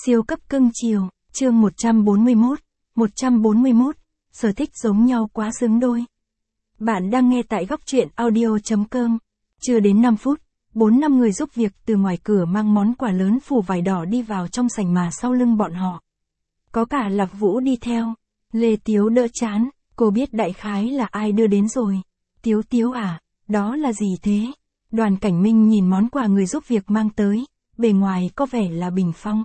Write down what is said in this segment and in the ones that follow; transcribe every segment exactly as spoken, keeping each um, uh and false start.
Siêu cấp cưng chiều, chương một trăm bốn mươi mốt, một trăm bốn mươi mốt, sở thích giống nhau quá xứng đôi. Bạn đang nghe tại góc truyện audio.com. Chưa đến năm phút, bốn năm người giúp việc từ ngoài cửa mang món quà lớn phủ vải đỏ đi vào trong sảnh mà sau lưng bọn họ. Có cả Lạc Vũ đi theo. Lê Tiếu đỡ chán, cô biết đại khái là ai đưa đến rồi. Tiếu Tiếu à, đó là gì thế? Đoàn Cảnh Minh nhìn món quà người giúp việc mang tới, bề ngoài có vẻ là bình phong.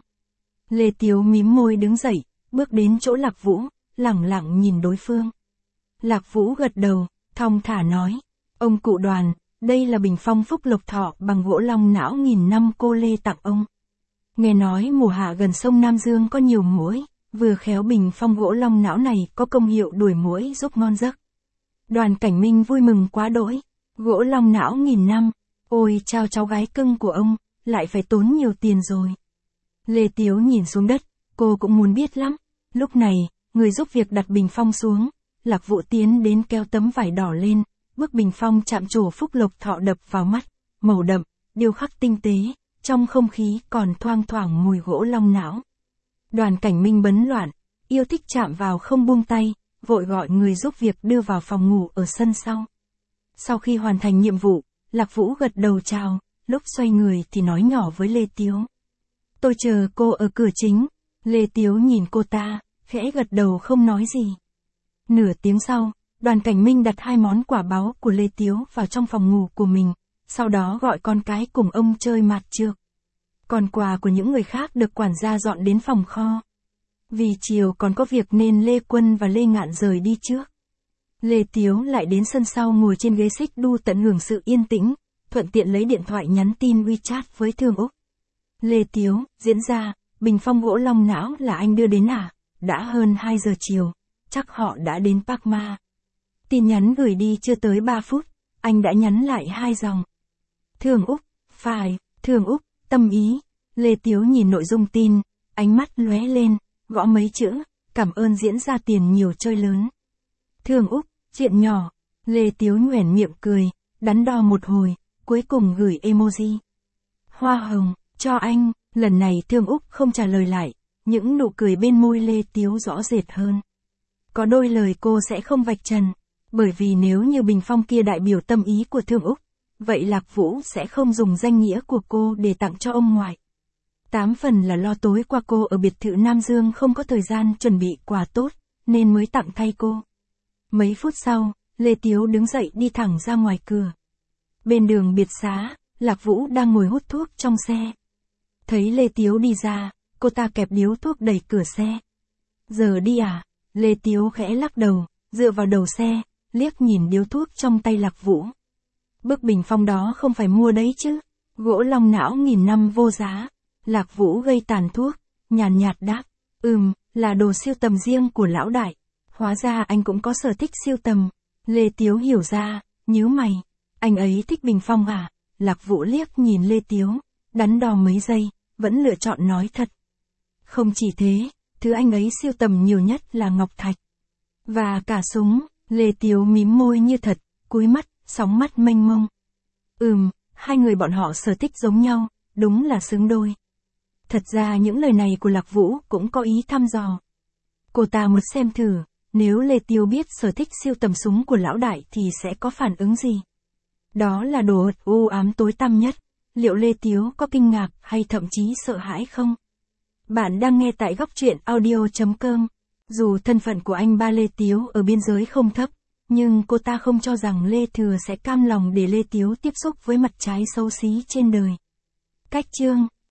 Lê Tiếu mím môi đứng dậy, bước đến chỗ Lạc Vũ, lẳng lặng nhìn đối phương. Lạc Vũ gật đầu, thong thả nói, ông cụ Đoàn, đây là bình phong phúc lộc thọ bằng gỗ long não nghìn năm cô Lê tặng ông. Nghe nói mùa hạ gần sông Nam Dương có nhiều muỗi, vừa khéo bình phong gỗ long não này có công hiệu đuổi muỗi giúp ngon giấc. Đoàn Cảnh Minh vui mừng quá đỗi, gỗ long não nghìn năm, ôi chao cháu gái cưng của ông, lại phải tốn nhiều tiền rồi. Lê Tiếu nhìn xuống đất, cô cũng muốn biết lắm. Lúc này, người giúp việc đặt bình phong xuống, Lạc Vũ tiến đến kéo tấm vải đỏ lên, bức bình phong chạm trổ phúc lộc thọ đập vào mắt, màu đậm, điêu khắc tinh tế, trong không khí còn thoang thoảng mùi gỗ long não. Đoàn Cảnh Minh bấn loạn, yêu thích chạm vào không buông tay, vội gọi người giúp việc đưa vào phòng ngủ ở sân sau. Sau khi hoàn thành nhiệm vụ, Lạc Vũ gật đầu chào, lúc xoay người thì nói nhỏ với Lê Tiếu. Tôi chờ cô ở cửa chính. Lê Tiếu nhìn cô ta, khẽ gật đầu không nói gì. Nửa tiếng sau, Đoàn Cảnh Minh đặt hai món quà báu của Lê Tiếu vào trong phòng ngủ của mình, sau đó gọi con cái cùng ông chơi mạt trược. Còn quà của những người khác được quản gia dọn đến phòng kho. Vì chiều còn có việc nên Lê Quân và Lê Ngạn rời đi trước. Lê Tiếu lại đến sân sau ngồi trên ghế xích đu tận hưởng sự yên tĩnh, thuận tiện lấy điện thoại nhắn tin WeChat với Thương Úc. Lê Tiếu, diễn ra, bình phong gỗ long não là anh đưa đến à? Đã hơn hai giờ chiều, chắc họ đã đến Park Ma. Tin nhắn gửi đi chưa tới ba phút, anh đã nhắn lại hai dòng. Thương Úc, phải, Thương Úc, tâm ý. Lê Tiếu nhìn nội dung tin, ánh mắt lóe lên, gõ mấy chữ, cảm ơn diễn ra tiền nhiều chơi lớn. Thương Úc, chuyện nhỏ. Lê Tiếu nhoẻn miệng cười, đắn đo một hồi, cuối cùng gửi emoji. Hoa hồng. Cho anh, lần này Thương Úc không trả lời lại, những nụ cười bên môi Lê Tiếu rõ rệt hơn. Có đôi lời cô sẽ không vạch trần, bởi vì nếu như bình phong kia đại biểu tâm ý của Thương Úc, vậy Lạc Vũ sẽ không dùng danh nghĩa của cô để tặng cho ông ngoại. Tám phần là lo tối qua cô ở biệt thự Nam Dương không có thời gian chuẩn bị quà tốt, nên mới tặng thay cô. Mấy phút sau, Lê Tiếu đứng dậy đi thẳng ra ngoài cửa. Bên đường biệt xá, Lạc Vũ đang ngồi hút thuốc trong xe. Thấy Lê Tiếu đi ra, cô ta kẹp điếu thuốc đẩy cửa xe. Giờ đi à? Lê Tiếu khẽ lắc đầu, dựa vào đầu xe, liếc nhìn điếu thuốc trong tay Lạc Vũ. Bức bình phong đó không phải mua đấy chứ? Gỗ long não nghìn năm vô giá. Lạc Vũ gây tàn thuốc, nhàn nhạt đáp. Ừm, là đồ siêu tầm riêng của lão đại. Hóa ra anh cũng có sở thích siêu tầm. Lê Tiếu hiểu ra, nhíu mày. Anh ấy thích bình phong à? Lạc Vũ liếc nhìn Lê Tiếu, đắn đo mấy giây, vẫn lựa chọn nói thật. Không chỉ thế, thứ anh ấy siêu tầm nhiều nhất là ngọc thạch. Và cả súng. Lê Tiếu mím môi như thật, cúi mắt, sóng mắt mênh mông. Ừm, hai người bọn họ sở thích giống nhau, đúng là xứng đôi. Thật ra những lời này của Lạc Vũ cũng có ý thăm dò. Cô ta muốn xem thử, nếu Lê Tiếu biết sở thích siêu tầm súng của lão đại thì sẽ có phản ứng gì. Đó là đồ u ám tối tăm nhất. Liệu Lê Tiếu có kinh ngạc hay thậm chí sợ hãi không? Bạn đang nghe tại góc truyện audio.com. Dù thân phận của anh ba Lê Tiếu ở biên giới không thấp, nhưng cô ta không cho rằng Lê Thừa sẽ cam lòng để Lê Tiếu tiếp xúc với mặt trái xấu xí trên đời. Cách chương